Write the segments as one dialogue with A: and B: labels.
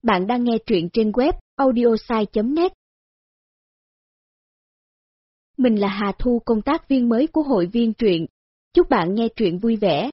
A: Bạn đang nghe truyện trên web audiosai.net. Mình là Hà Thu, công tác viên mới của hội viên truyện. Chúc bạn nghe truyện vui vẻ.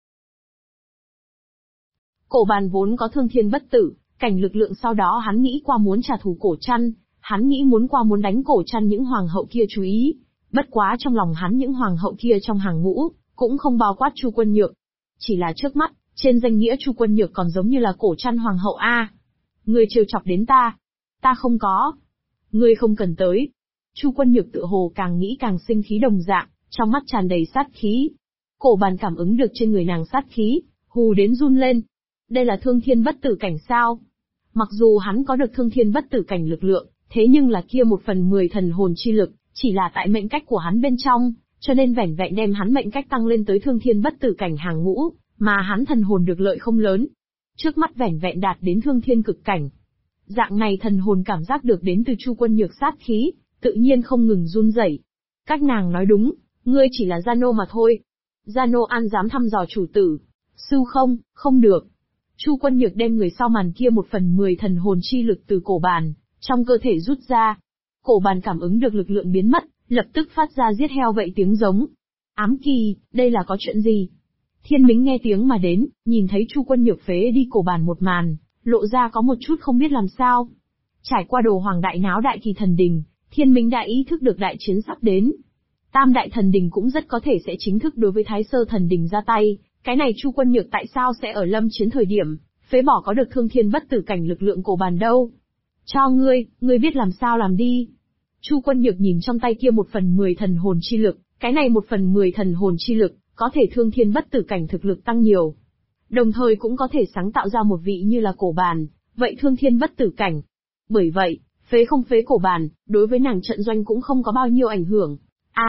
B: Cổ Bàn vốn có thương thiên bất tử, cảnh lực lượng, sau đó hắn nghĩ qua muốn trả thù Cổ Trăn, hắn nghĩ muốn đánh Cổ Trăn những hoàng hậu kia chú ý. Bất quá trong lòng hắn những hoàng hậu kia trong hàng ngũ, cũng không bao quát Chu Quân Nhược. Chỉ là trước mắt, trên danh nghĩa Chu Quân Nhược còn giống như là Cổ Trăn hoàng hậu a. Ngươi trêu chọc đến ta. Ta không có. Ngươi không cần tới. Chu Quân Nhược tựa hồ càng nghĩ càng sinh khí đồng dạng, trong mắt tràn đầy sát khí. Cổ Bàn cảm ứng được trên người nàng sát khí, hù đến run lên. Đây là thương thiên bất tử cảnh sao? Mặc dù hắn có được thương thiên bất tử cảnh lực lượng, thế nhưng là kia 1/10 thần hồn chi lực, chỉ là tại mệnh cách của hắn bên trong, cho nên vẻn vẹn đem hắn mệnh cách tăng lên tới thương thiên bất tử cảnh hàng ngũ, mà hắn thần hồn được lợi không lớn. Trước mắt vẻn vẹn đạt đến thương thiên cực cảnh. Dạng này thần hồn cảm giác được đến từ Chu Quân Nhược sát khí, tự nhiên không ngừng run rẩy. Các nàng nói đúng, ngươi chỉ là gia nô mà thôi. Gia nô an dám thăm dò chủ tử. Sư không được. Chu Quân Nhược đem người sau màn kia 1/10 thần hồn chi lực từ Cổ Bàn, trong cơ thể rút ra. Cổ Bàn cảm ứng được lực lượng biến mất, lập tức phát ra giết heo vậy tiếng giống. Ám Kỳ, đây là có chuyện gì? Thiên Mính nghe tiếng mà đến, nhìn thấy Chu Quân Nhược phế đi Cổ Bàn một màn, lộ ra có một chút không biết làm sao. Trải qua đồ hoàng đại náo đại kỳ thần đình, Thiên Mính đã ý thức được đại chiến sắp đến. Tam đại thần đình cũng rất có thể sẽ chính thức đối với Thái Sơ thần đình ra tay, cái này Chu Quân Nhược tại sao sẽ ở lâm chiến thời điểm, phế bỏ có được thương thiên bất tử cảnh lực lượng Cổ Bàn đâu? Cho ngươi biết làm sao làm đi. Chu Quân Nhược nhìn trong tay kia 1/10 thần hồn chi lực, cái này 1/10 thần hồn chi lực, có thể thương thiên bất tử cảnh thực lực tăng nhiều. Đồng thời cũng có thể sáng tạo ra một vị như là Cổ Bàn, vậy thương thiên bất tử cảnh. Bởi vậy, phế không phế Cổ Bàn, đối với nàng trận doanh cũng không có bao nhiêu ảnh hưởng.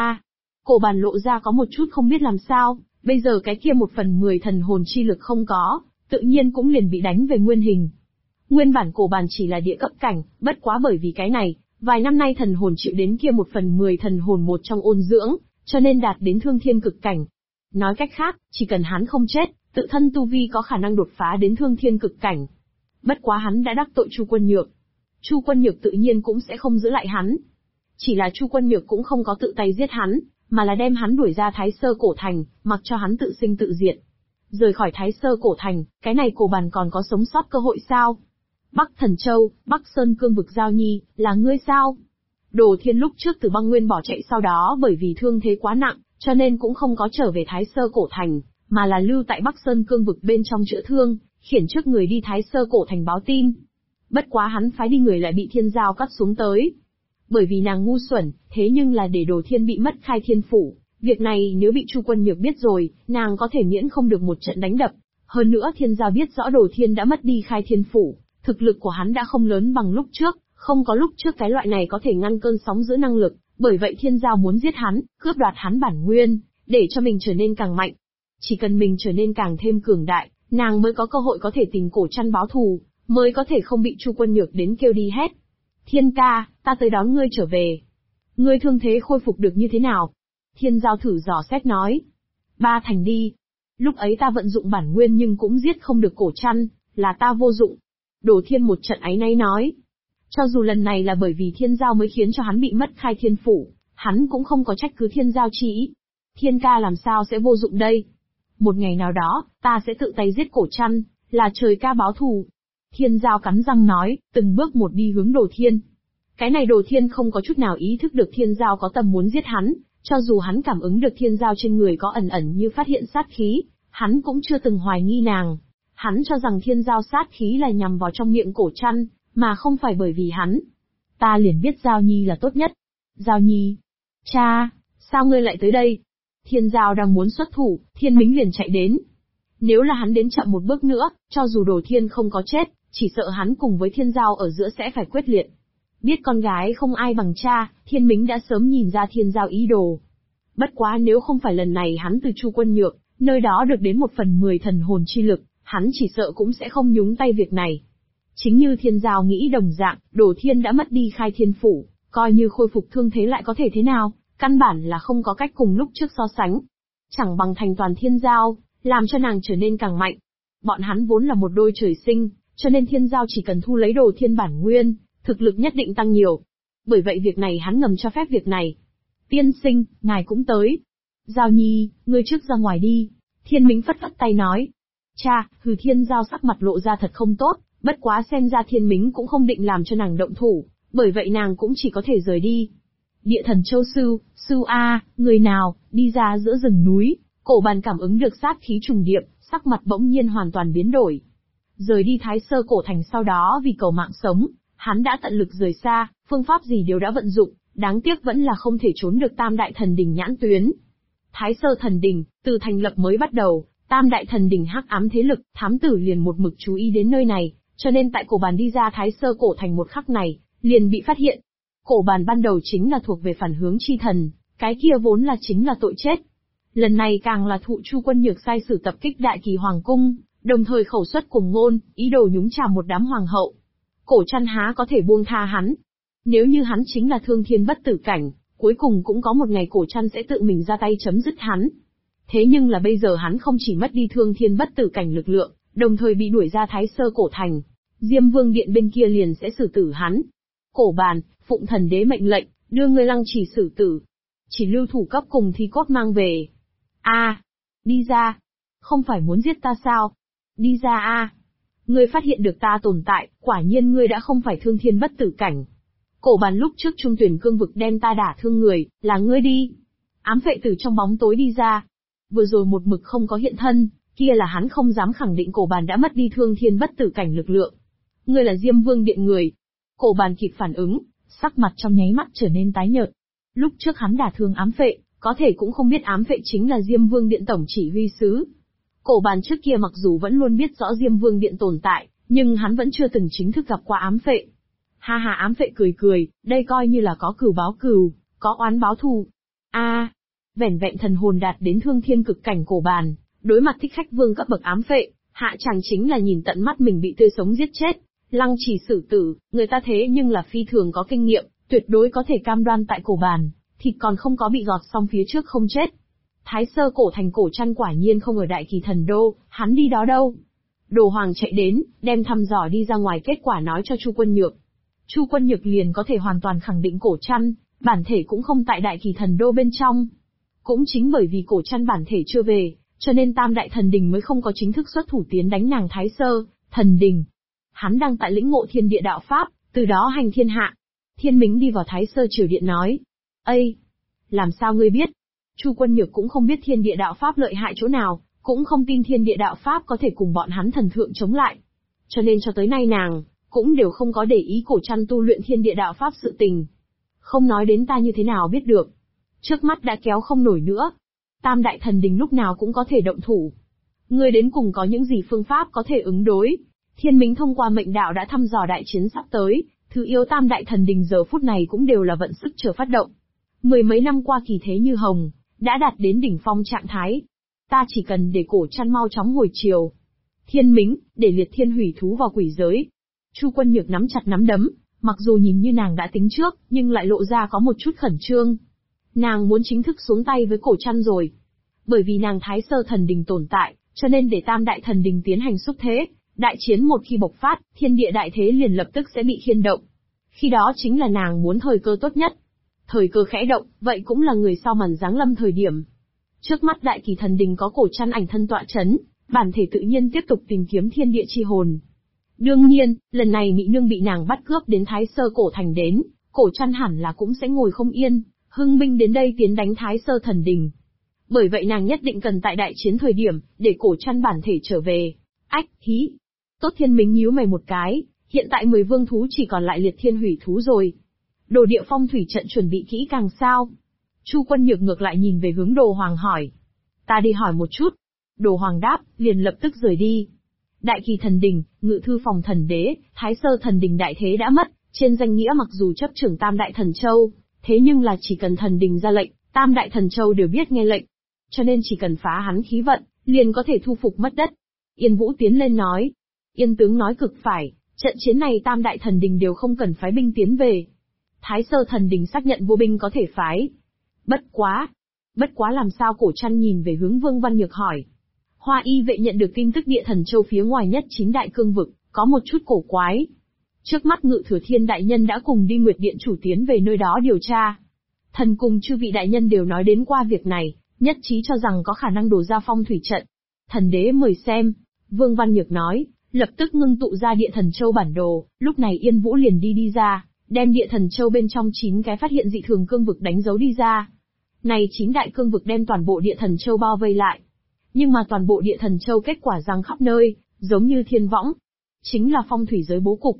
B: Cổ Bàn lộ ra có một chút không biết làm sao, bây giờ cái kia 1/10 thần hồn chi lực không có, tự nhiên cũng liền bị đánh về nguyên hình. Nguyên bản Cổ Bàn chỉ là địa cấp cảnh, bất quá bởi vì cái này, vài năm nay thần hồn chịu đến kia 1/10 thần hồn một trong ôn dưỡng, cho nên đạt đến thương thiên cực cảnh. Nói cách khác, chỉ cần hắn không chết, tự thân tu vi có khả năng đột phá đến thương thiên cực cảnh. Bất quá hắn đã đắc tội Chu Quân Nhược. Chu Quân Nhược tự nhiên cũng sẽ không giữ lại hắn. Chỉ là Chu Quân Nhược cũng không có tự tay giết hắn, mà là đem hắn đuổi ra Thái Sơ Cổ Thành, mặc cho hắn tự sinh tự diệt. Rời khỏi Thái Sơ Cổ Thành, cái này Cổ Bàn còn có sống sót cơ hội sao? Bắc Thần Châu, Bắc Sơn Cương vực Giao Nhi, là ngươi sao? Đồ Thiên lúc trước từ băng nguyên bỏ chạy, sau đó bởi vì thương thế quá nặng, cho nên cũng không có trở về Thái Sơ Cổ Thành, mà là lưu tại Bắc Sơn Cương vực bên trong chữa thương, khiển trước người đi Thái Sơ Cổ Thành báo tin. Bất quá hắn phái đi người lại bị Thiên Giao cắt xuống tới. Bởi vì nàng ngu xuẩn, thế nhưng là để Đồ Thiên bị mất khai thiên phủ, việc này nếu bị Chu Quân Nhược biết rồi, nàng có thể miễn không được một trận đánh đập. Hơn nữa Thiên Giao biết rõ Đồ Thiên đã mất đi khai thiên phủ, thực lực của hắn đã không lớn bằng lúc trước, không có lúc trước cái loại này có thể ngăn cơn sóng dữ năng lực, bởi vậy Thiên Giao muốn giết hắn, cướp đoạt hắn bản nguyên, để cho mình trở nên càng mạnh. Chỉ cần mình trở nên càng thêm cường đại, nàng mới có cơ hội có thể tìm Cổ Trăn báo thù, mới có thể không bị Chu Quân Nhược đến kêu đi hết. Thiên ca, ta tới đón ngươi trở về. Ngươi thương thế khôi phục được như thế nào? Thiên Giao thử dò xét nói. 3 thành đi. Lúc ấy ta vận dụng bản nguyên nhưng cũng giết không được Cổ Trăn, là ta vô dụng. Đồ Thiên một trận áy náy nói. Cho dù lần này là bởi vì Thiên Giao mới khiến cho hắn bị mất khai thiên phủ, hắn cũng không có trách cứ Thiên Giao chi ý. Thiên ca làm sao sẽ vô dụng đây? Một ngày nào đó, ta sẽ tự tay giết Cổ Trăn, là trời ca báo thù. Thiên Giao cắn răng nói, từng bước một đi hướng Đồ Thiên. Cái này Đồ Thiên không có chút nào ý thức được Thiên Giao có tầm muốn giết hắn, cho dù hắn cảm ứng được Thiên Giao trên người có ẩn ẩn như phát hiện sát khí, hắn cũng chưa từng hoài nghi nàng. Hắn cho rằng Thiên Giao sát khí là nhằm vào trong miệng Cổ Trăn, mà không phải bởi vì hắn. Ta liền biết Giao Nhi là tốt nhất. Giao Nhi. Cha, sao ngươi lại tới đây? Thiên Giao đang muốn xuất thủ, Thiên Mính liền chạy đến. Nếu là hắn đến chậm một bước nữa, cho dù Đồ Thiên không có chết, chỉ sợ hắn cùng với Thiên Giao ở giữa sẽ phải quyết liệt. Biết con gái không ai bằng cha, Thiên Mính đã sớm nhìn ra Thiên Giao ý đồ. Bất quá nếu không phải lần này hắn từ Chu Quân Nhược, nơi đó được đến 1/10 thần hồn chi lực, hắn chỉ sợ cũng sẽ không nhúng tay việc này. Chính như Thiên Giao nghĩ đồng dạng, Đồ Thiên đã mất đi khai thiên phủ, coi như khôi phục thương thế lại có thể thế nào, căn bản là không có cách cùng lúc trước so sánh. Chẳng bằng thành toàn Thiên Giao, làm cho nàng trở nên càng mạnh. Bọn hắn vốn là một đôi trời sinh, cho nên Thiên Giao chỉ cần thu lấy đồ thiên bản nguyên, thực lực nhất định tăng nhiều. Bởi vậy việc này hắn ngầm cho phép việc này. Tiên sinh, ngài cũng tới. Giao Nhi, ngươi trước ra ngoài đi. Thiên Mính phất phất tay nói. Cha, Thiên Giao sắc mặt lộ ra thật không tốt, bất quá xem ra Thiên Mính cũng không định làm cho nàng động thủ, bởi vậy nàng cũng chỉ có thể rời đi. Địa thần Châu Sư A, người nào, đi ra giữa rừng núi, Cổ Bàn cảm ứng được sát khí trùng điệp, sắc mặt bỗng nhiên hoàn toàn biến đổi. Rời đi Thái Sơ Cổ Thành sau đó vì cầu mạng sống, hắn đã tận lực rời xa, phương pháp gì đều đã vận dụng, đáng tiếc vẫn là không thể trốn được Tam Đại Thần Đỉnh nhãn tuyến. Thái Sơ Thần Đỉnh, từ thành lập mới bắt đầu, Tam Đại Thần Đỉnh hắc ám thế lực, thám tử liền một mực chú ý đến nơi này, cho nên tại Cổ Bàn đi ra Thái Sơ Cổ Thành một khắc này, liền bị phát hiện. Cổ Bàn ban đầu chính là thuộc về phản hướng chi thần, cái kia vốn là chính là tội chết. Lần này càng là thụ Chu Quân Nhược sai sử tập kích Đại Kỳ Hoàng Cung, đồng thời khẩu xuất cùng ngôn, ý đồ nhúng chàm một đám hoàng hậu. Cổ Trăn há có thể buông tha hắn. Nếu như hắn chính là thương thiên bất tử cảnh, cuối cùng cũng có một ngày Cổ Trăn sẽ tự mình ra tay chấm dứt hắn. Thế nhưng là bây giờ hắn không chỉ mất đi thương thiên bất tử cảnh lực lượng, đồng thời bị đuổi ra Thái Sơ Cổ Thành, Diêm Vương Điện bên kia liền sẽ xử tử hắn. Cổ Bàn, phụng thần đế mệnh lệnh, đưa ngươi lăng trì xử tử. Chỉ lưu thủ cấp cùng thi cốt mang về. Đi ra. Không phải muốn giết ta sao? Đi ra Ngươi phát hiện được ta tồn tại, quả nhiên ngươi đã không phải thương thiên bất tử cảnh. Cổ Bàn lúc trước trung tuyển cương vực đem ta đả thương người, là ngươi đi. Ám Phệ từ trong bóng tối đi ra. Vừa rồi một mực không có hiện thân, kia là hắn không dám khẳng định Cổ Bàn đã mất đi thương thiên bất tử cảnh lực lượng. Ngươi là Diêm Vương Điện người. Cổ Bàn kịp phản ứng, sắc mặt trong nháy mắt trở nên tái nhợt. Lúc trước hắn đả thương Ám Phệ, có thể cũng không biết Ám Phệ chính là Diêm Vương Điện tổng chỉ huy sứ. Cổ Bàn trước kia mặc dù vẫn luôn biết rõ Diêm Vương Điện tồn tại, nhưng hắn vẫn chưa từng chính thức gặp qua Ám Phệ. Ha, Ám Phệ cười, đây coi như là có cừu báo cừu, có oán báo thù. Vẻn vẹn thần hồn đạt đến thương thiên cực cảnh Cổ Bàn, đối mặt thích khách vương cấp bậc Ám Phệ, hạ chẳng chính là nhìn tận mắt mình bị tươi sống giết chết, lăng trì xử tử, người ta thế nhưng là phi thường có kinh nghiệm, tuyệt đối có thể cam đoan tại Cổ Bàn, thịt còn không có bị gọt xong phía trước không chết. Thái Sơ Cổ Thành Cổ Trăn quả nhiên không ở Đại Kỳ Thần Đô, hắn đi đó đâu? Đồ Hoàng chạy đến, đem thăm dò đi ra ngoài kết quả nói cho Chu Quân Nhược. Chu Quân Nhược liền có thể hoàn toàn khẳng định Cổ Trăn, bản thể cũng không tại Đại Kỳ Thần Đô bên trong. Cũng chính bởi vì Cổ Trăn bản thể chưa về, cho nên Tam Đại Thần Đình mới không có chính thức xuất thủ tiến đánh nàng Thái Sơ Thần Đình. Hắn đang tại lĩnh ngộ thiên địa đạo pháp, từ đó hành thiên hạ. Thiên Mính đi vào Thái Sơ Triều Điện nói. Làm sao ngươi biết? Chu Quân Nhược cũng không biết thiên địa đạo pháp lợi hại chỗ nào, cũng không tin thiên địa đạo pháp có thể cùng bọn hắn thần thượng chống lại. Cho nên cho tới nay nàng, cũng đều không có để ý Cổ Trăn tu luyện thiên địa đạo pháp sự tình. Không nói đến ta như thế nào biết được. Trước mắt đã kéo không nổi nữa. Tam Đại Thần Đình lúc nào cũng có thể động thủ. Ngươi đến cùng có những gì phương pháp có thể ứng đối? Thiên Mính thông qua mệnh đạo đã thăm dò đại chiến sắp tới, thứ yếu Tam Đại Thần Đình giờ phút này cũng đều là vận sức chờ phát động. Mười mấy năm qua kỳ thế như hồng, đã đạt đến đỉnh phong trạng thái. Ta chỉ cần để Cổ Trăn mau chóng hồi chiều. Thiên Mính, để liệt thiên hủy thú vào quỷ giới. Chu Quân Nhược nắm chặt nắm đấm, mặc dù nhìn như nàng đã tính trước, nhưng lại lộ ra có một chút khẩn trương. Nàng muốn chính thức xuống tay với Cổ Trăn rồi. Bởi vì nàng Thái Sơ Thần Đình tồn tại, cho nên để Tam Đại Thần Đình tiến hành xúc thế. Đại chiến một khi bộc phát, thiên địa đại thế liền lập tức sẽ bị khiên động. Khi đó chính là nàng muốn thời cơ tốt nhất. Thời cơ khẽ động, vậy cũng là người sau màn giáng lâm thời điểm. Trước mắt Đại Kỳ Thần Đình có Cổ Trăn ảnh thân tọa chấn, bản thể tự nhiên tiếp tục tìm kiếm thiên địa chi hồn. Đương nhiên, lần này Mị Nương bị nàng bắt cướp đến Thái Sơ Cổ Thành đến, Cổ Trăn hẳn là cũng sẽ ngồi không yên, hưng binh đến đây tiến đánh Thái Sơ Thần Đình. Bởi vậy nàng nhất định cần tại đại chiến thời điểm, để Cổ Trăn bản thể trở về. Tốt. Thiên Mính nhíu mày một cái, hiện tại 10 vương thú chỉ còn lại liệt thiên hủy thú rồi. Đồ địa phong thủy trận chuẩn bị kỹ càng sao? Chu Quân Nhược ngược lại nhìn về hướng Đồ Hoàng hỏi. Ta đi hỏi một chút. Đồ Hoàng đáp, liền lập tức rời đi. Đại Kỳ Thần Đình, Ngự Thư Phòng Thần Đế, Thái Sơ Thần Đình đại thế đã mất, trên danh nghĩa mặc dù chấp trưởng Tam Đại Thần Châu, thế nhưng là chỉ cần Thần Đình ra lệnh, Tam Đại Thần Châu đều biết nghe lệnh. Cho nên chỉ cần phá hắn khí vận, liền có thể thu phục mất đất. Yên Vũ tiến lên nói. Yên tướng nói cực phải, trận chiến này Tam Đại Thần Đình đều không cần phái binh tiến về. Thái Sơ Thần Đình xác nhận vô binh có thể phái. Bất quá làm sao? Cổ Trăn nhìn về hướng Vương Văn Nhược hỏi. Hoa Y vệ nhận được tin tức địa thần châu phía ngoài nhất 9 đại cương vực, có một chút cổ quái. Trước mắt Ngự Thừa Thiên đại nhân đã cùng đi Nguyệt Điện chủ tiến về nơi đó điều tra. Thần cùng chư vị đại nhân đều nói đến qua việc này, nhất trí cho rằng có khả năng đổ ra phong thủy trận. Thần đế mời xem, Vương Văn Nhược nói, lập tức ngưng tụ ra địa thần châu bản đồ, lúc này Yên Vũ liền đi ra, đem địa thần châu bên trong 9 cái phát hiện dị thường cương vực đánh dấu đi ra. Này 9 đại cương vực đem toàn bộ địa thần châu bao vây lại. Nhưng mà toàn bộ địa thần châu kết quả giăng khắp nơi, giống như thiên võng. Chính là phong thủy giới bố cục.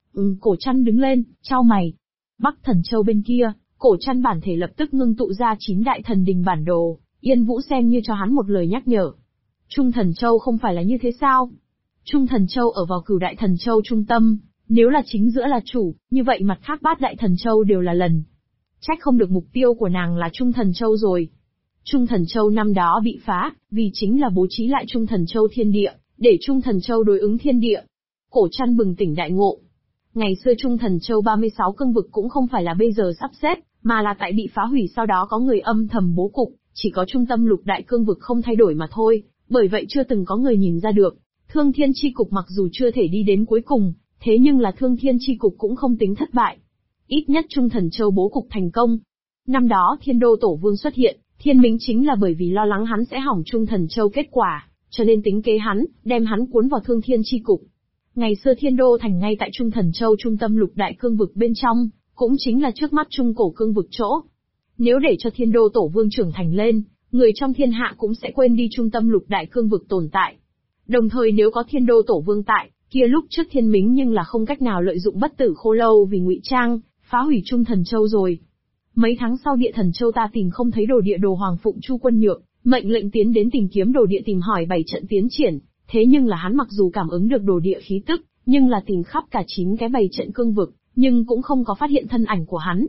B: Cổ Trăn đứng lên, chau mày. Bắc thần châu bên kia, Cổ Trăn bản thể lập tức ngưng tụ ra 9 đại thần đình bản đồ, Yên Vũ xem như cho hắn một lời nhắc nhở. Trung thần châu không phải là như thế sao? Trung thần châu ở vào Cửu đại thần châu trung tâm, nếu là chính giữa là chủ, như vậy mặt khác 8 đại thần châu đều là lần. Trách không được mục tiêu của nàng là Trung thần châu rồi. Trung thần châu năm đó bị phá, vì chính là bố trí lại Trung thần châu thiên địa, để Trung thần châu đối ứng thiên địa. Cổ Trăn bừng tỉnh đại ngộ. Ngày xưa Trung thần châu 36 cương vực cũng không phải là bây giờ sắp xếp, mà là tại bị phá hủy sau đó có người âm thầm bố cục, chỉ có trung tâm lục đại cương vực không thay đổi mà thôi, bởi vậy chưa từng có người nhìn ra được. Thương Thiên chi cục mặc dù chưa thể đi đến cuối cùng, thế nhưng là Thương Thiên chi cục cũng không tính thất bại. Ít nhất Trung thần châu bố cục thành công. Năm đó Thiên Đô Tổ Vương xuất hiện, Thiên Minh chính là bởi vì lo lắng hắn sẽ hỏng Trung thần châu kết quả, cho nên tính kế hắn, đem hắn cuốn vào Thương Thiên chi cục. Ngày xưa Thiên Đô thành ngay tại Trung thần châu trung tâm lục đại cương vực bên trong, cũng chính là trước mắt Trung cổ cương vực chỗ. Nếu để cho Thiên Đô Tổ Vương trưởng thành lên, người trong thiên hạ cũng sẽ quên đi trung tâm lục đại cương vực tồn tại. Đồng thời nếu có Thiên Đô Tổ Vương tại, kia lúc trước Thiên Mính nhưng là không cách nào lợi dụng bất tử khô lâu vì ngụy trang, phá hủy Trung thần châu rồi. Mấy tháng sau địa thần châu ta tìm không thấy đồ địa đồ Hoàng Phụng Chu Quân Nhược, mệnh lệnh tiến đến tìm kiếm đồ địa tìm hỏi 7 trận tiến triển, thế nhưng là hắn mặc dù cảm ứng được đồ địa khí tức, nhưng là tìm khắp cả 9 cái 7 trận cương vực, nhưng cũng không có phát hiện thân ảnh của hắn.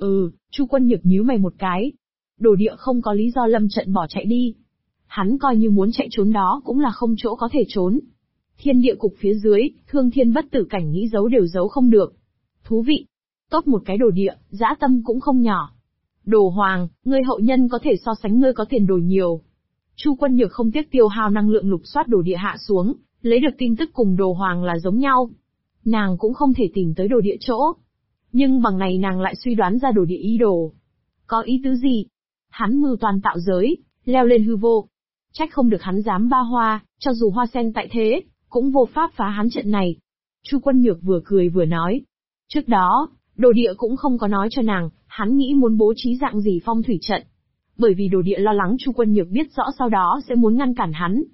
B: Chu Quân Nhược nhíu mày một cái. Đồ địa không có lý do lâm trận bỏ chạy đi. Hắn coi như muốn chạy trốn đó cũng là không chỗ có thể trốn. Thiên địa cục phía dưới, Thương Thiên bất tử cảnh nghĩ giấu đều giấu không được. Thú vị. Tốt một cái đồ địa, dã tâm cũng không nhỏ. Đồ Hoàng, ngươi hậu nhân có thể so sánh ngươi có tiền đồ nhiều. Chu Quân Nhược không tiếc tiêu hao năng lượng lục soát đồ địa hạ xuống, lấy được tin tức cùng Đồ Hoàng là giống nhau. Nàng cũng không thể tìm tới đồ địa chỗ. Nhưng bằng này nàng lại suy đoán ra đồ địa ý đồ. Có ý tứ gì? Hắn mưu toàn tạo giới, leo lên hư vô. Trách không được hắn dám ba hoa, cho dù hoa sen tại thế, cũng vô pháp phá hắn trận này. Chu Quân Nhược vừa cười vừa nói. Trước đó, đồ địa cũng không có nói cho nàng, hắn nghĩ muốn bố trí dạng gì phong thủy trận. Bởi vì đồ địa lo lắng Chu Quân Nhược biết rõ sau đó sẽ muốn ngăn cản hắn.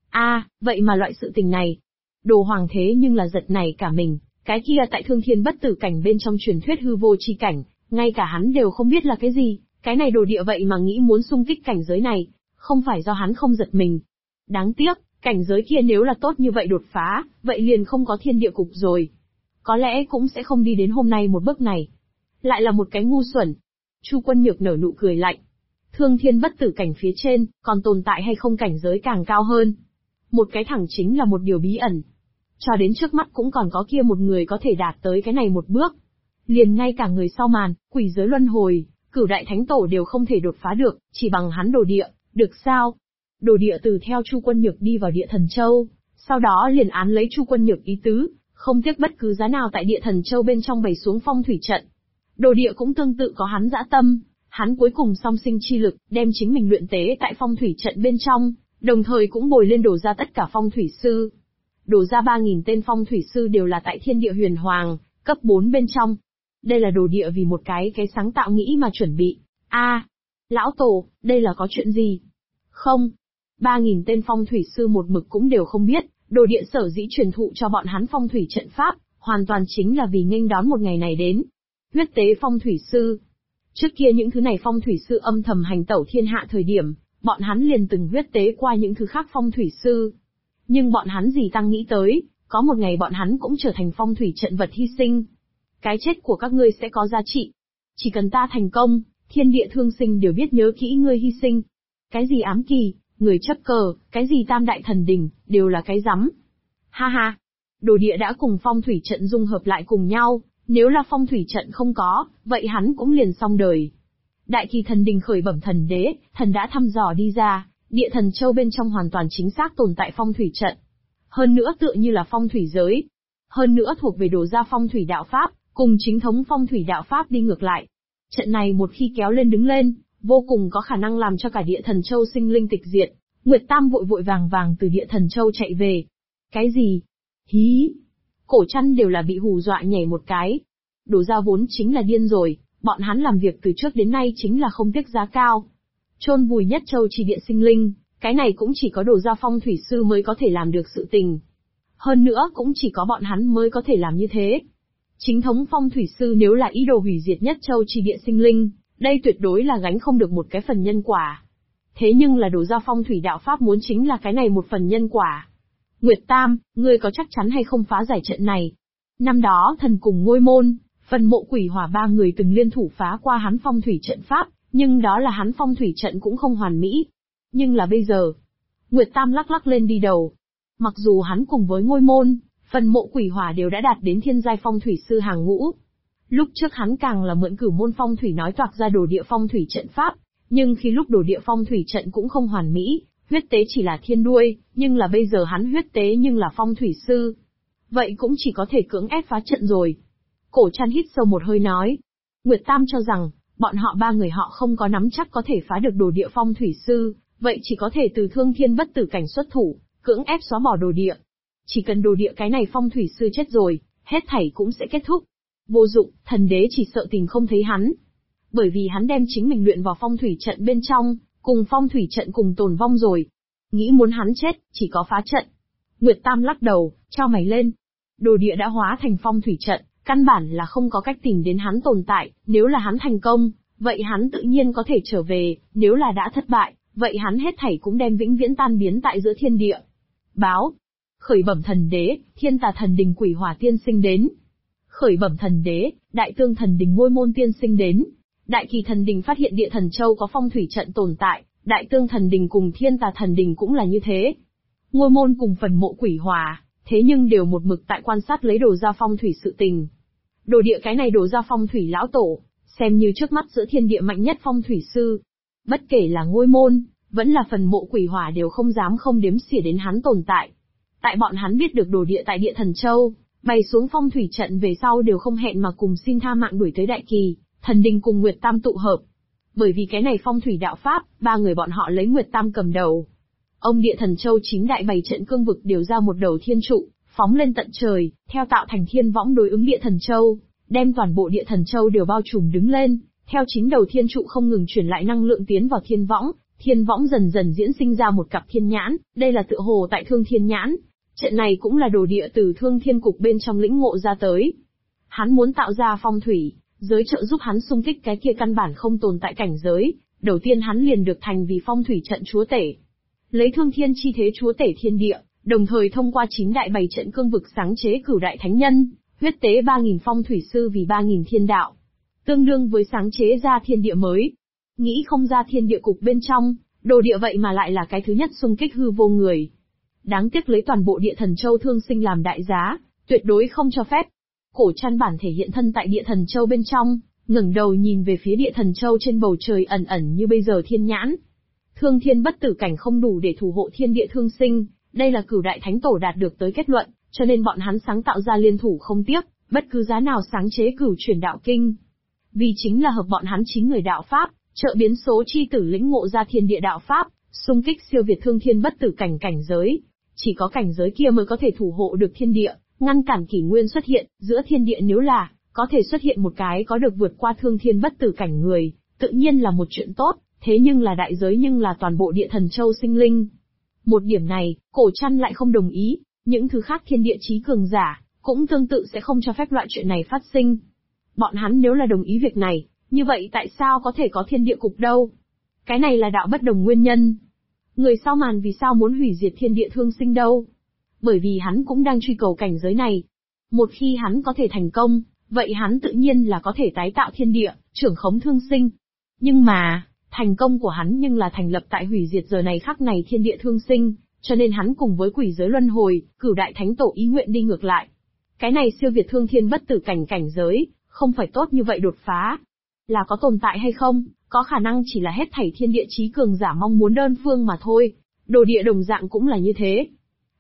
B: Vậy mà loại sự tình này. Đồ Hoàng thế nhưng là giật này cả mình, cái kia tại Thương Thiên bất tử cảnh bên trong truyền thuyết hư vô chi cảnh, ngay cả hắn đều không biết là cái gì, cái này đồ địa vậy mà nghĩ muốn xung kích cảnh giới này, không phải do hắn không giật mình. Đáng tiếc, cảnh giới kia nếu là tốt như vậy đột phá, vậy liền không có thiên địa cục rồi. Có lẽ cũng sẽ không đi đến hôm nay một bước này. Lại là một cái ngu xuẩn. Chu Quân Nhược nở nụ cười lạnh. Thương Thiên bất tử cảnh phía trên, còn tồn tại hay không cảnh giới càng cao hơn. Một cái thẳng chính là một điều bí ẩn. Cho đến trước mắt cũng còn có kia một người có thể đạt tới cái này một bước. Liền ngay cả người sau màn, quỷ giới luân hồi, Cửu đại thánh tổ đều không thể đột phá được, chỉ bằng hắn đồ địa, được sao? Đồ địa từ theo Chu Quân Nhược đi vào địa thần châu, sau đó liền án lấy Chu Quân Nhược ý tứ, không tiếc bất cứ giá nào tại địa thần châu bên trong bày xuống phong thủy trận. Đồ địa cũng tương tự có hắn dã tâm, hắn cuối cùng song sinh chi lực, đem chính mình luyện tế tại phong thủy trận bên trong, đồng thời cũng bồi lên đổ ra tất cả phong thủy sư. Đổ ra 3.000 tên phong thủy sư đều là tại thiên địa huyền hoàng, cấp 4 bên trong. Đây là đồ địa vì một cái sáng tạo nghĩ mà chuẩn bị. Lão tổ, đây là có chuyện gì? Không. 3.000 tên phong thủy sư một mực cũng đều không biết, đồ địa sở dĩ truyền thụ cho bọn hắn phong thủy trận pháp, hoàn toàn chính là vì nghênh đón một ngày này đến. Huyết tế phong thủy sư. Trước kia những thứ này phong thủy sư âm thầm hành tẩu thiên hạ thời điểm, bọn hắn liền từng huyết tế qua những thứ khác phong thủy sư. Nhưng bọn hắn gì tăng nghĩ tới, có một ngày bọn hắn cũng trở thành phong thủy trận vật hy sinh. Cái chết của các ngươi sẽ có giá trị. Chỉ cần ta thành công, thiên địa thương sinh đều biết nhớ kỹ ngươi hy sinh. Cái gì ám kỳ, người chấp cờ, cái gì tam đại thần đình, đều là cái rắm. Ha ha, đồ địa đã cùng phong thủy trận dung hợp lại cùng nhau, nếu là phong thủy trận không có, vậy hắn cũng liền xong đời. Đại kỳ thần đình khởi bẩm thần đế, thần đã thăm dò đi ra, địa thần châu bên trong hoàn toàn chính xác tồn tại phong thủy trận. Hơn nữa tựa như là phong thủy giới. Hơn nữa thuộc về đồ gia phong thủy đạo pháp, cùng chính thống phong thủy đạo pháp đi ngược lại. Trận này một khi kéo lên đứng lên, vô cùng có khả năng làm cho cả Địa Thần Châu sinh linh tịch diệt. Nguyệt Tam vội vội vàng vàng từ Địa Thần Châu chạy về. Cái gì? Hí! Cổ Trăn đều là bị hù dọa nhảy một cái. Đồ gia vốn chính là điên rồi, bọn hắn làm việc từ trước đến nay chính là không tiếc giá cao. Chôn vùi nhất châu chi địa sinh linh, cái này cũng chỉ có đồ gia phong thủy sư mới có thể làm được sự tình. Hơn nữa cũng chỉ có bọn hắn mới có thể làm như thế. Chính thống phong thủy sư nếu là ý đồ hủy diệt nhất châu chi địa sinh linh, đây tuyệt đối là gánh không được một cái phần nhân quả. Thế nhưng là đồ gia phong thủy đạo pháp muốn chính là cái này một phần nhân quả. Nguyệt Tam, ngươi có chắc chắn hay không phá giải trận này? Năm đó thần cùng Ngôi Môn, Phần Mộ Quỷ Hỏa ba người từng liên thủ phá qua hắn phong thủy trận pháp, nhưng đó là hắn phong thủy trận cũng không hoàn mỹ. Nhưng là bây giờ, Nguyệt Tam lắc lắc lên đi đầu. Mặc dù hắn cùng với Ngôi Môn, Phần Mộ Quỷ Hỏa đều đã đạt đến thiên giai phong thủy sư hàng ngũ. Lúc trước hắn càng là mượn Cửu Môn phong thủy nói toạc ra đồ địa phong thủy trận pháp, nhưng khi lúc đồ địa phong thủy trận cũng không hoàn mỹ, huyết tế chỉ là thiên đuôi, nhưng là bây giờ hắn huyết tế nhưng là phong thủy sư. Vậy cũng chỉ có thể cưỡng ép phá trận rồi. Cổ Trăn hít sâu một hơi nói. Nguyệt Tam cho rằng, bọn họ ba người họ không có nắm chắc có thể phá được đồ địa phong thủy sư, vậy chỉ có thể từ Thương Thiên Bất Tử Cảnh xuất thủ, cưỡng ép xóa bỏ đồ địa. Chỉ cần đồ địa cái này phong thủy sư chết rồi, hết thảy cũng sẽ kết thúc. Vô dụng, thần đế chỉ sợ tìm không thấy hắn. Bởi vì hắn đem chính mình luyện vào phong thủy trận bên trong, cùng phong thủy trận cùng tồn vong rồi. Nghĩ muốn hắn chết, chỉ có phá trận. Nguyệt Tam lắc đầu, chau mày lên. Đồ địa đã hóa thành phong thủy trận, căn bản là không có cách tìm đến hắn tồn tại, nếu là hắn thành công, vậy hắn tự nhiên có thể trở về, nếu là đã thất bại, vậy hắn hết thảy cũng đem vĩnh viễn tan biến tại giữa thiên địa. Báo. Khởi bẩm thần đế, Thiên Tà Thần Đình Quỷ Hỏa tiên sinh đến. Khởi bẩm thần đế, Đại Tương Thần Đình Ngôi Môn tiên sinh đến. Đại Kỳ Thần Đình phát hiện Địa Thần Châu có phong thủy trận tồn tại, Đại Tương Thần Đình cùng Thiên Tà Thần Đình cũng là như thế. Ngôi Môn cùng Phần Mộ Quỷ Hỏa, thế nhưng đều một mực tại quan sát lấy đồ gia phong thủy sự tình. Đồ địa cái này đồ gia phong thủy lão tổ, xem như trước mắt giữa thiên địa mạnh nhất phong thủy sư. Bất kể là Ngôi Môn, vẫn là Phần Mộ Quỷ Hỏa đều không dám không đếm xỉa đến hắn tồn tại. Tại bọn hắn biết được đồ địa tại Địa Thần Châu, bày xuống phong thủy trận về sau đều không hẹn mà cùng xin tha mạng đuổi tới Đại Kỳ Thần Đình cùng Nguyệt Tam tụ hợp. Bởi vì cái này phong thủy đạo pháp, ba người bọn họ lấy Nguyệt Tam cầm đầu. Ông Địa Thần Châu chính đại bày trận cương vực điều ra một đầu thiên trụ, phóng lên tận trời, theo tạo thành thiên võng đối ứng Địa Thần Châu, đem toàn bộ Địa Thần Châu đều bao trùm đứng lên, theo chính đầu thiên trụ không ngừng chuyển lại năng lượng tiến vào thiên võng dần dần diễn sinh ra một cặp thiên nhãn, đây là tựa hồ tại Thương Thiên Nhãn. Trận này cũng là đồ địa từ Thương Thiên Cục bên trong lĩnh ngộ ra tới. Hắn muốn tạo ra phong thủy, giới trợ giúp hắn xung kích cái kia căn bản không tồn tại cảnh giới, đầu tiên hắn liền được thành vì phong thủy trận chúa tể. Lấy Thương Thiên chi thế chúa tể thiên địa, đồng thời thông qua chín đại bày trận cương vực sáng chế cửu đại thánh nhân, huyết tế 3.000 phong thủy sư vì 3.000 thiên đạo. Tương đương với sáng chế ra thiên địa mới. Nghĩ không ra thiên địa cục bên trong, đồ địa vậy mà lại là cái thứ nhất xung kích hư vô người. Đáng tiếc lấy toàn bộ Địa Thần Châu thương sinh làm đại giá, tuyệt đối không cho phép. Cổ Trăn bản thể hiện thân tại Địa Thần Châu bên trong, ngẩng đầu nhìn về phía Địa Thần Châu trên bầu trời ẩn ẩn như bây giờ thiên nhãn. Thương Thiên Bất Tử Cảnh không đủ để thủ hộ thiên địa thương sinh, đây là cửu đại thánh tổ đạt được tới kết luận, cho nên bọn hắn sáng tạo ra liên thủ không tiếc, bất cứ giá nào sáng chế cửu chuyển đạo kinh. Vì chính là hợp bọn hắn 9 người đạo pháp, trợ biến số chi tử lĩnh ngộ ra thiên địa đạo pháp, xung kích siêu việt Thương Thiên Bất Tử Cảnh cảnh giới. Chỉ có cảnh giới kia mới có thể thủ hộ được thiên địa, ngăn cản kỷ nguyên xuất hiện, giữa thiên địa nếu là, có thể xuất hiện một cái có được vượt qua Thương Thiên Bất Tử Cảnh người, tự nhiên là một chuyện tốt, thế nhưng là đại giới nhưng là toàn bộ Địa Thần Châu sinh linh. Một điểm này, Cổ Trăn lại không đồng ý, những thứ khác thiên địa chí cường giả, cũng tương tự sẽ không cho phép loại chuyện này phát sinh. Bọn hắn nếu là đồng ý việc này, như vậy tại sao có thể có thiên địa cục đâu? Cái này là đạo bất đồng nguyên nhân. Người sau màn vì sao muốn hủy diệt thiên địa thương sinh đâu? Bởi vì hắn cũng đang truy cầu cảnh giới này. Một khi hắn có thể thành công, vậy hắn tự nhiên là có thể tái tạo thiên địa, trưởng khống thương sinh. Nhưng mà, thành công của hắn nhưng là thành lập tại hủy diệt giờ này khắc này thiên địa thương sinh, cho nên hắn cùng với quỷ giới luân hồi, cửu đại thánh tổ ý nguyện đi ngược lại. Cái này siêu việt Thương Thiên Bất Tử Cảnh cảnh giới, không phải tốt như vậy đột phá. Là có tồn tại hay không, có khả năng chỉ là hết thảy thiên địa chí cường giả mong muốn đơn phương mà thôi, đồ địa đồng dạng cũng là như thế.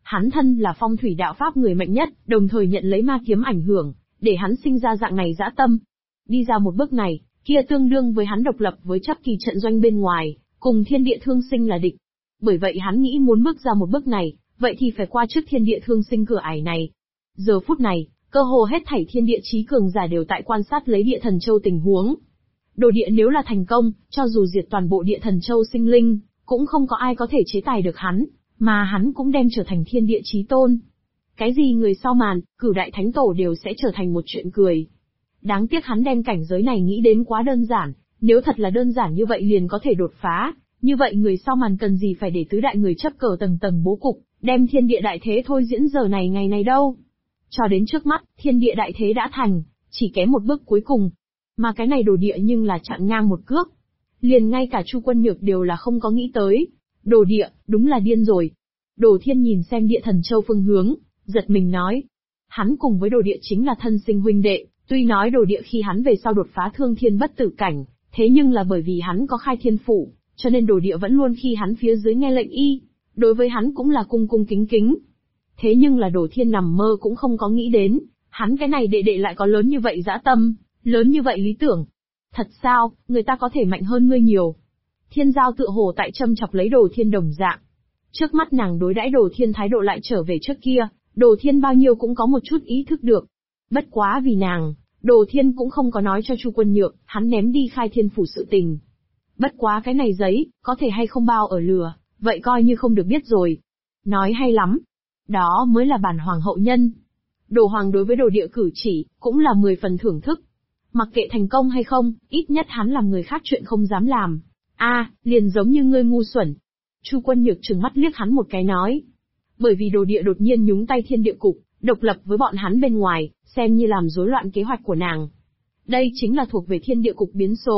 B: Hắn thân là phong thủy đạo pháp người mạnh nhất, đồng thời nhận lấy ma kiếm ảnh hưởng, để hắn sinh ra dạng này dã tâm. Đi ra một bước này, kia tương đương với hắn độc lập với chấp kỳ trận doanh bên ngoài, cùng thiên địa thương sinh là địch. Bởi vậy hắn nghĩ muốn bước ra một bước này, vậy thì phải qua trước thiên địa thương sinh cửa ải này. Giờ phút này, cơ hồ hết thảy thiên địa chí cường giả đều tại quan sát lấy địa thần châu tình huống. Đồ địa nếu là thành công, cho dù diệt toàn bộ địa thần châu sinh linh, cũng không có ai có thể chế tài được hắn, mà hắn cũng đem trở thành thiên địa chí tôn. Cái gì người sau màn, cửu đại thánh tổ đều sẽ trở thành một chuyện cười. Đáng tiếc hắn đem cảnh giới này nghĩ đến quá đơn giản, nếu thật là đơn giản như vậy liền có thể đột phá, như vậy người sau màn cần gì phải để tứ đại người chấp cờ tầng tầng bố cục, đem thiên địa đại thế thôi diễn giờ này ngày này đâu. Cho đến trước mắt, thiên địa đại thế đã thành, chỉ kém một bước cuối cùng. Mà cái này đồ địa nhưng là chặn ngang một cước. Liền ngay cả Chu Quân Nhược đều là không có nghĩ tới. Đồ địa, đúng là điên rồi. Đồ Thiên nhìn xem địa thần châu phương hướng, giật mình nói. Hắn cùng với đồ địa chính là thân sinh huynh đệ, tuy nói đồ địa khi hắn về sau đột phá thương thiên bất tử cảnh, thế nhưng là bởi vì hắn có khai thiên phủ, cho nên đồ địa vẫn luôn khi hắn phía dưới nghe lệnh y. Đối với hắn cũng là cung cung kính kính. Thế nhưng là Đồ Thiên nằm mơ cũng không có nghĩ đến, hắn cái này đệ đệ lại có lớn như vậy dã tâm, lớn như vậy lý tưởng. Thật sao, người ta có thể mạnh hơn ngươi nhiều. Thiên Giao tựa hồ tại châm chọc lấy Đồ Thiên đồng dạng. Trước mắt nàng đối đãi Đồ Thiên thái độ lại trở về trước kia, Đồ Thiên bao nhiêu cũng có một chút ý thức được. Bất quá vì nàng, Đồ Thiên cũng không có nói cho Chu Quân Nhược, hắn ném đi khai thiên phủ sự tình. Bất quá cái này giấy, có thể hay không bao ở lừa, vậy coi như không được biết rồi. Nói hay lắm. Đó mới là bản hoàng hậu nhân. Đồ hoàng đối với đồ địa cử chỉ, cũng là 10 phần thưởng thức. Mặc kệ thành công hay không, ít nhất hắn làm người khác chuyện không dám làm. Liền giống như ngươi ngu xuẩn. Chu Quân Nhược trừng mắt liếc hắn một cái nói. Bởi vì đồ địa đột nhiên nhúng tay thiên địa cục, độc lập với bọn hắn bên ngoài, xem như làm rối loạn kế hoạch của nàng. Đây chính là thuộc về thiên địa cục biến số.